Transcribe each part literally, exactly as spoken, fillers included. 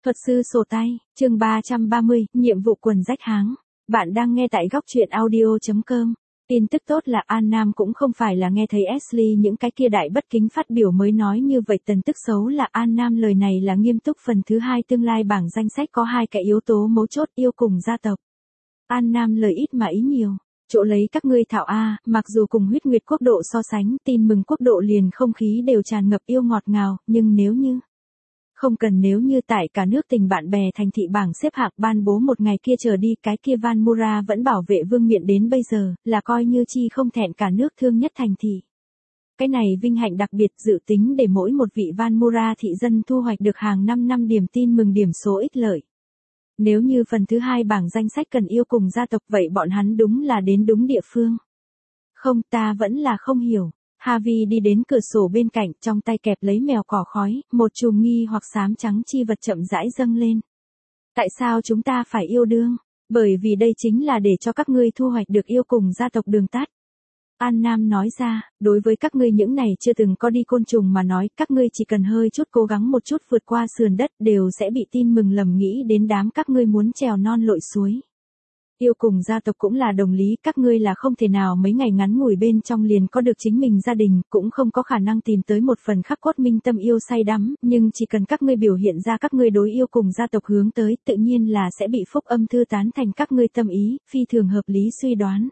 Thuật sư sổ tay, chương ba trăm ba mươi, nhiệm vụ quần rách háng. Bạn đang nghe tại góc truyện audio chấm com. Tin tức tốt là An Nam cũng không phải là nghe thấy Ashley những cái kia đại bất kính phát biểu mới nói như vậy. Tần tức xấu là An Nam lời này là nghiêm túc. Phần thứ hai tương lai bảng danh sách có hai cái yếu tố mấu chốt: yêu cùng gia tộc. An Nam lời ít mà ý nhiều. Chỗ lấy các ngươi thảo A, mặc dù cùng huyết nguyệt quốc độ so sánh, tin mừng quốc độ liền không khí đều tràn ngập yêu ngọt ngào, nhưng nếu như... Không cần nếu như tại cả nước tình bạn bè thành thị bảng xếp hạng ban bố một ngày kia trở đi, cái kia Van Mura vẫn bảo vệ vương miện đến bây giờ, là coi như chi không thẹn cả nước thương nhất thành thị. Cái này vinh hạnh đặc biệt dự tính để mỗi một vị Van Mura thị dân thu hoạch được hàng năm năm điểm tin mừng điểm số ích lợi. Nếu như phần thứ hai bảng danh sách cần yêu cùng gia tộc, vậy bọn hắn đúng là đến đúng địa phương. Không, ta vẫn là không hiểu. Harvey đi đến cửa sổ bên cạnh, trong tay kẹp lấy mèo cỏ khói, một chùm nghi hoặc xám trắng chi vật chậm rãi dâng lên. Tại sao chúng ta phải yêu đương? Bởi vì đây chính là để cho các ngươi thu hoạch được yêu cùng gia tộc đường tắt. An Nam nói ra, đối với các ngươi những này chưa từng có đi côn trùng mà nói, các ngươi chỉ cần hơi chút cố gắng một chút vượt qua sườn đất đều sẽ bị tin mừng lầm nghĩ đến đám các ngươi muốn trèo non lội suối. Yêu cùng gia tộc cũng là đồng lý, các ngươi là không thể nào mấy ngày ngắn ngủi bên trong liền có được chính mình gia đình, cũng không có khả năng tìm tới một phần khắc cốt minh tâm yêu say đắm, nhưng chỉ cần các ngươi biểu hiện ra các ngươi đối yêu cùng gia tộc hướng tới, tự nhiên là sẽ bị phúc âm thư tán thành các ngươi tâm ý, phi thường hợp lý suy đoán.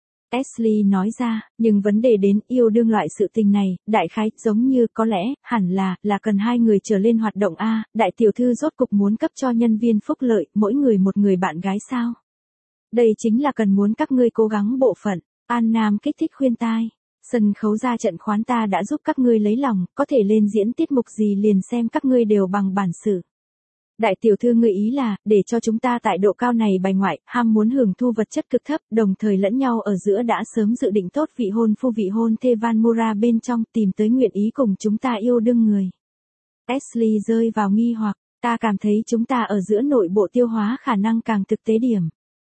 Ashley nói ra, nhưng vấn đề đến yêu đương loại sự tình này, đại khái giống như có lẽ, hẳn là, là cần hai người trở lên hoạt động A, đại tiểu thư rốt cục muốn cấp cho nhân viên phúc lợi, mỗi người một người bạn gái sao? Đây chính là cần muốn các ngươi cố gắng bộ phận. An Nam kích thích khuyên tai. Sân khấu ra trận khoán ta đã giúp các ngươi lấy lòng, có thể lên diễn tiết mục gì liền xem các ngươi đều bằng bản sự. Đại tiểu thư ngươi ý là, để cho chúng ta tại độ cao này bài ngoại, ham muốn hưởng thu vật chất cực thấp, đồng thời lẫn nhau ở giữa đã sớm dự định tốt vị hôn phu vị hôn thê Van Mura bên trong, tìm tới nguyện ý cùng chúng ta yêu đương người. Ashley rơi vào nghi hoặc, ta cảm thấy chúng ta ở giữa nội bộ tiêu hóa khả năng càng thực tế điểm.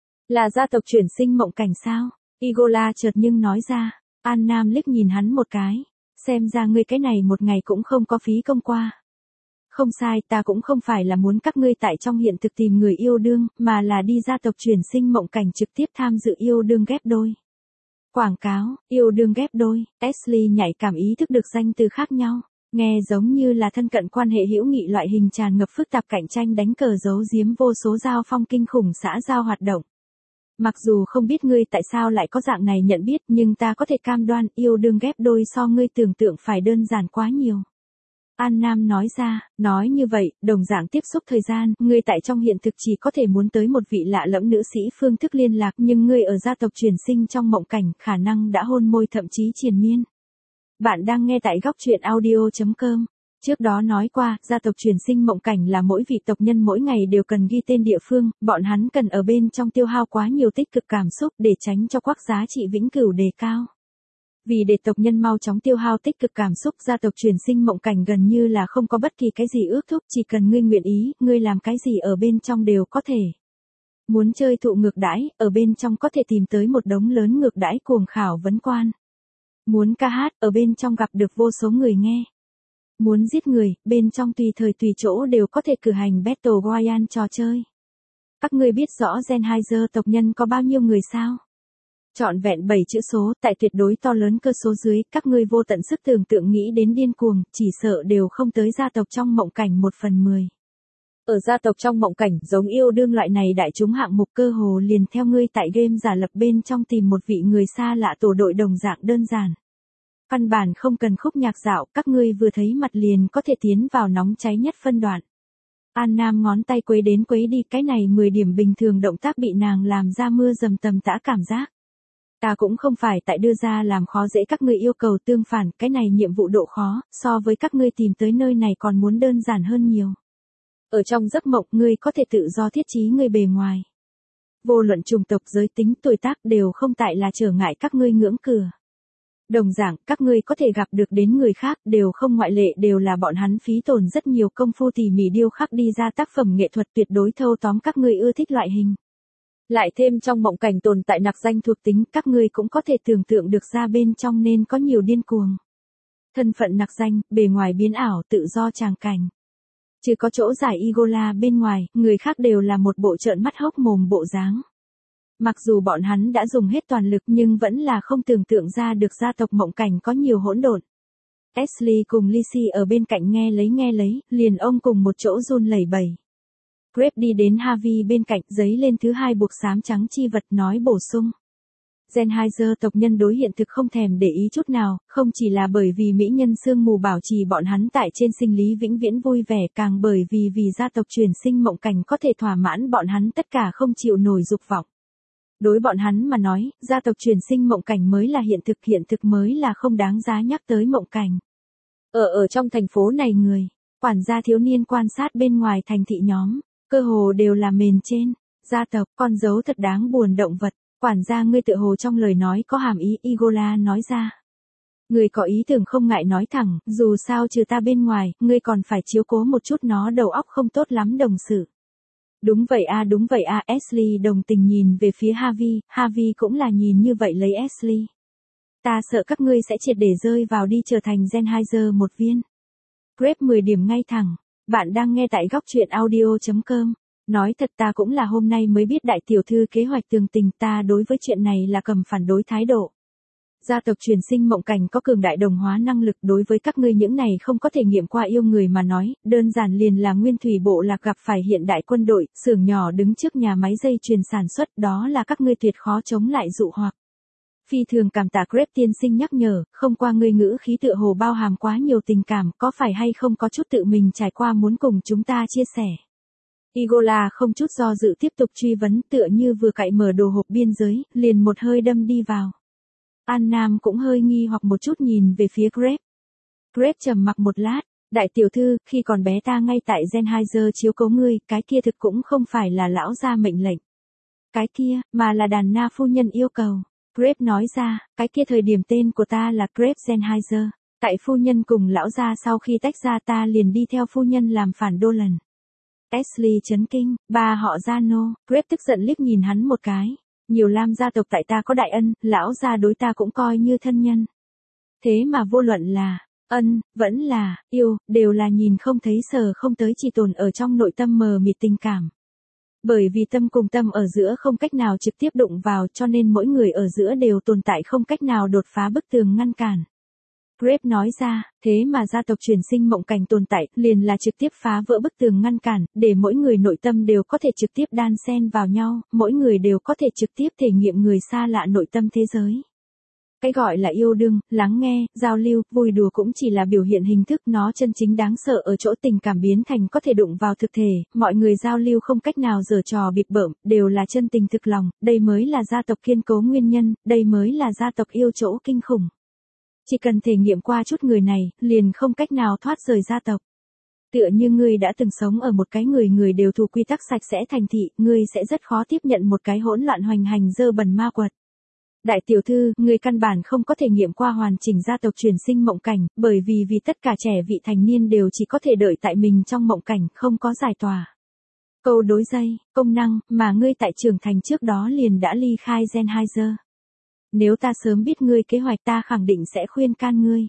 Là gia tộc chuyển sinh mộng cảnh sao? Igola chợt nhưng nói ra. An Nam liếc nhìn hắn một cái. Xem ra ngươi cái này một ngày cũng không có phí công qua. Không sai, ta cũng không phải là muốn các ngươi tại trong hiện thực tìm người yêu đương, mà là đi gia tộc chuyển sinh mộng cảnh trực tiếp tham dự yêu đương ghép đôi. Quảng cáo, yêu đương ghép đôi, Ashley nhạy cảm ý thức được danh từ khác nhau. Nghe giống như là thân cận quan hệ hữu nghị loại hình tràn ngập phức tạp cạnh tranh đánh cờ giấu giếm vô số giao phong kinh khủng xã giao hoạt động. Mặc dù không biết ngươi tại sao lại có dạng này nhận biết, nhưng ta có thể cam đoan yêu đương ghép đôi so ngươi tưởng tượng phải đơn giản quá nhiều. An Nam nói ra, nói như vậy, đồng dạng tiếp xúc thời gian, ngươi tại trong hiện thực chỉ có thể muốn tới một vị lạ lẫm nữ sĩ phương thức liên lạc, nhưng ngươi ở gia tộc chuyển sinh trong mộng cảnh khả năng đã hôn môi thậm chí triền miên. Bạn đang nghe tại góc truyện audio chấm com. Trước đó nói qua, gia tộc chuyển sinh mộng cảnh là mỗi vị tộc nhân mỗi ngày đều cần ghi tên địa phương, bọn hắn cần ở bên trong tiêu hao quá nhiều tích cực cảm xúc để tránh cho quắc giá trị vĩnh cửu đề cao. Vì để tộc nhân mau chóng tiêu hao tích cực cảm xúc, gia tộc chuyển sinh mộng cảnh gần như là không có bất kỳ cái gì ước thúc, chỉ cần ngươi nguyện ý, ngươi làm cái gì ở bên trong đều có thể. Muốn chơi thụ ngược đãi, ở bên trong có thể tìm tới một đống lớn ngược đãi cuồng khảo vấn quan. Muốn ca hát, ở bên trong gặp được vô số người nghe. Muốn giết người, bên trong tùy thời tùy chỗ đều có thể cử hành Battle Royale trò chơi. Các ngươi biết rõ Sennheiser tộc nhân có bao nhiêu người sao? Trọn vẹn bảy chữ số, tại tuyệt đối to lớn cơ số dưới, các ngươi vô tận sức tưởng tượng nghĩ đến điên cuồng, chỉ sợ đều không tới gia tộc trong mộng cảnh một phần mười. Ở gia tộc trong mộng cảnh, giống yêu đương loại này đại chúng hạng mục cơ hồ liền theo ngươi tại game giả lập bên trong tìm một vị người xa lạ tổ đội đồng dạng đơn giản. Căn bản không cần khúc nhạc dạo, các ngươi vừa thấy mặt liền có thể tiến vào nóng cháy nhất phân đoạn. An Nam ngón tay quấy đến quấy đi, cái này mười điểm bình thường động tác bị nàng làm ra mưa dầm tầm tã cảm giác. Ta cũng không phải tại đưa ra làm khó dễ các ngươi, yêu cầu tương phản, cái này nhiệm vụ độ khó, so với các ngươi tìm tới nơi này còn muốn đơn giản hơn nhiều. Ở trong giấc mộng, ngươi có thể tự do thiết trí người bề ngoài. Vô luận chủng tộc giới tính tuổi tác đều không tại là trở ngại các ngươi ngưỡng cửa. Đồng dạng, các ngươi có thể gặp được đến người khác, đều không ngoại lệ, đều là bọn hắn phí tổn rất nhiều công phu tỉ mỉ điêu khắc đi ra tác phẩm nghệ thuật tuyệt đối thâu tóm các ngươi ưa thích loại hình. Lại thêm trong mộng cảnh tồn tại nặc danh thuộc tính, các ngươi cũng có thể tưởng tượng được ra bên trong nên có nhiều điên cuồng. Thân phận nặc danh, bề ngoài biến ảo, tự do tràng cảnh. Chứ có chỗ giải Igola bên ngoài, người khác đều là một bộ trợn mắt hốc mồm bộ dáng. Mặc dù bọn hắn đã dùng hết toàn lực nhưng vẫn là không tưởng tượng ra được gia tộc mộng cảnh có nhiều hỗn độn. Ashley cùng Lizzie ở bên cạnh nghe lấy nghe lấy, liền ông cùng một chỗ run lẩy bẩy. Greg đi đến Harvey bên cạnh, giấy lên thứ hai buộc xám trắng chi vật nói bổ sung. Sennheiser tộc nhân đối hiện thực không thèm để ý chút nào, không chỉ là bởi vì mỹ nhân sương mù bảo trì bọn hắn tại trên sinh lý vĩnh viễn vui vẻ, càng bởi vì vì gia tộc truyền sinh mộng cảnh có thể thỏa mãn bọn hắn tất cả không chịu nổi dục vọng. Đối bọn hắn mà nói, gia tộc truyền sinh mộng cảnh mới là hiện thực, hiện thực mới là không đáng giá nhắc tới mộng cảnh. Ở ở trong thành phố này người, quản gia thiếu niên quan sát bên ngoài thành thị nhóm, cơ hồ đều là mền trên, gia tộc, con dấu thật đáng buồn động vật, quản gia ngươi tự hồ trong lời nói có hàm ý, Igola nói ra. Ngươi có ý tưởng không ngại nói thẳng, dù sao trừ ta bên ngoài, ngươi còn phải chiếu cố một chút nó đầu óc không tốt lắm đồng sự. Đúng vậy a đúng vậy a Ashley đồng tình nhìn về phía Harvey, Harvey cũng là nhìn như vậy lấy Ashley. Ta sợ các ngươi sẽ triệt để rơi vào đi trở thành Sennheiser một viên. Greg mười điểm ngay thẳng, bạn đang nghe tại góc truyện audio chấm com. Nói thật ta cũng là hôm nay mới biết đại tiểu thư kế hoạch tường tình, ta đối với chuyện này là cầm phản đối thái độ. Gia tộc truyền sinh mộng cảnh có cường đại đồng hóa năng lực, đối với các ngươi những này không có thể nghiệm qua yêu người mà nói, đơn giản liền là nguyên thủy bộ lạc gặp phải hiện đại quân đội, xưởng nhỏ đứng trước nhà máy dây chuyền sản xuất, đó là các ngươi tuyệt khó chống lại dụ hoặc. Phi thường cảm tạ Greg tiên sinh nhắc nhở, không qua ngươi ngữ khí tựa hồ bao hàm quá nhiều tình cảm, có phải hay không có chút tự mình trải qua muốn cùng chúng ta chia sẻ. Igola không chút do dự tiếp tục truy vấn, tựa như vừa cạy mở đồ hộp biên giới, liền một hơi đâm đi vào. An Nam cũng hơi nghi hoặc một chút nhìn về phía Greg. Greg trầm mặc một lát, đại tiểu thư, khi còn bé ta ngay tại Sennheiser chiếu cố ngươi, cái kia thực cũng không phải là lão gia mệnh lệnh. Cái kia, mà là đàn na phu nhân yêu cầu. Greg nói ra, cái kia thời điểm tên của ta là Greg Sennheiser. Tại phu nhân cùng lão gia sau khi tách ra ta liền đi theo phu nhân làm phản đô lần. Ashley chấn kinh, bà họ Giano, Greg tức giận liếc nhìn hắn một cái. Nhiều Lam gia tộc tại ta có đại ân, lão gia đối ta cũng coi như thân nhân. Thế mà vô luận là, ân, vẫn là, yêu, đều là nhìn không thấy sờ không tới, chỉ tồn ở trong nội tâm mờ mịt tình cảm. Bởi vì tâm cùng tâm ở giữa không cách nào trực tiếp đụng vào cho nên mỗi người ở giữa đều tồn tại không cách nào đột phá bức tường ngăn cản. Greg nói ra, thế mà gia tộc truyền sinh mộng cảnh tồn tại, liền là trực tiếp phá vỡ bức tường ngăn cản, để mỗi người nội tâm đều có thể trực tiếp đan xen vào nhau, mỗi người đều có thể trực tiếp thể nghiệm người xa lạ nội tâm thế giới. Cái gọi là yêu đương, lắng nghe, giao lưu, vui đùa cũng chỉ là biểu hiện hình thức, nó chân chính đáng sợ ở chỗ tình cảm biến thành có thể đụng vào thực thể, mọi người giao lưu không cách nào giở trò bịp bợm, đều là chân tình thực lòng, đây mới là gia tộc kiên cố nguyên nhân, đây mới là gia tộc yêu chỗ kinh khủng. Chỉ cần thể nghiệm qua chút người này, liền không cách nào thoát rời gia tộc. Tựa như ngươi đã từng sống ở một cái người người đều thủ quy tắc sạch sẽ thành thị, ngươi sẽ rất khó tiếp nhận một cái hỗn loạn hoành hành dơ bẩn ma quật. Đại tiểu thư, ngươi căn bản không có thể nghiệm qua hoàn chỉnh gia tộc truyền sinh mộng cảnh, bởi vì vì tất cả trẻ vị thành niên đều chỉ có thể đợi tại mình trong mộng cảnh, không có giải tỏa. Câu đối dây, công năng, mà ngươi tại trưởng thành trước đó liền đã ly khai Sennheiser. Nếu ta sớm biết ngươi kế hoạch ta khẳng định sẽ khuyên can ngươi.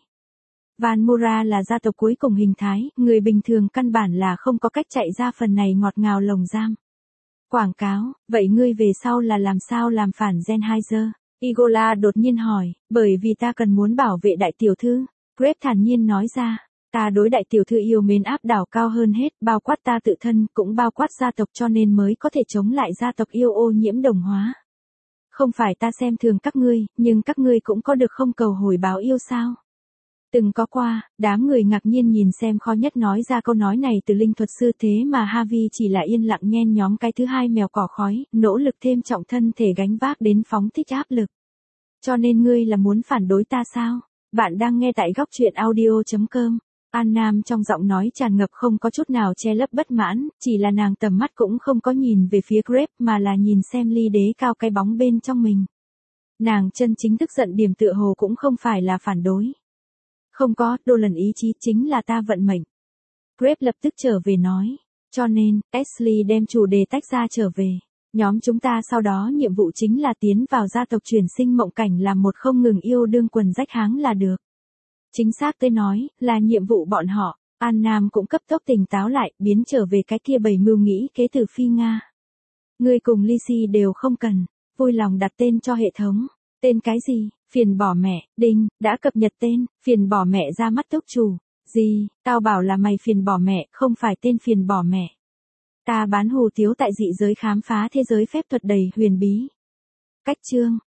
Van Mora là gia tộc cuối cùng hình thái, người bình thường căn bản là không có cách chạy ra phần này ngọt ngào lồng giam. Quảng cáo, vậy ngươi về sau là làm sao làm phản Sennheiser? Igola đột nhiên hỏi, bởi vì ta cần muốn bảo vệ đại tiểu thư. Greg thản nhiên nói ra, ta đối đại tiểu thư yêu mến áp đảo cao hơn hết, bao quát ta tự thân, cũng bao quát gia tộc cho nên mới có thể chống lại gia tộc yêu ô nhiễm đồng hóa. Không phải ta xem thường các ngươi, nhưng các ngươi cũng có được không cầu hồi báo yêu sao? Từng có qua, đám người ngạc nhiên nhìn xem khó nhất nói ra câu nói này từ linh thuật sư, thế mà Harvey chỉ là yên lặng nhen nhóm cái thứ hai mèo cỏ khói, nỗ lực thêm trọng thân thể gánh vác đến phóng thích áp lực. Cho nên ngươi là muốn phản đối ta sao? Bạn đang nghe tại góc truyện audio chấm com. An Nam trong giọng nói tràn ngập không có chút nào che lấp bất mãn, chỉ là nàng tầm mắt cũng không có nhìn về phía Greg mà là nhìn xem ly đế cao cái bóng bên trong mình. Nàng chân chính tức giận điểm tựa hồ cũng không phải là phản đối. Không có, đô lần ý chí chính là ta vận mệnh. Greg lập tức trở về nói. Cho nên, Ashley đem chủ đề tách ra trở về. Nhóm chúng ta sau đó nhiệm vụ chính là tiến vào gia tộc truyền sinh mộng cảnh làm một không ngừng yêu đương quần rách háng là được. Chính xác tôi nói, là nhiệm vụ bọn họ. An Nam cũng cấp tốc tỉnh táo lại, biến trở về cái kia bầy mưu nghĩ kế từ Phi Nga. Ngươi cùng Ly Si đều không cần, vui lòng đặt tên cho hệ thống. Tên cái gì? Phiền bỏ mẹ, đinh, đã cập nhật tên, phiền bỏ mẹ ra mắt túc chủ. Gì, tao bảo là mày phiền bỏ mẹ, không phải tên phiền bỏ mẹ. Ta bán hù tiếu tại dị giới khám phá thế giới phép thuật đầy huyền bí. Cách chương.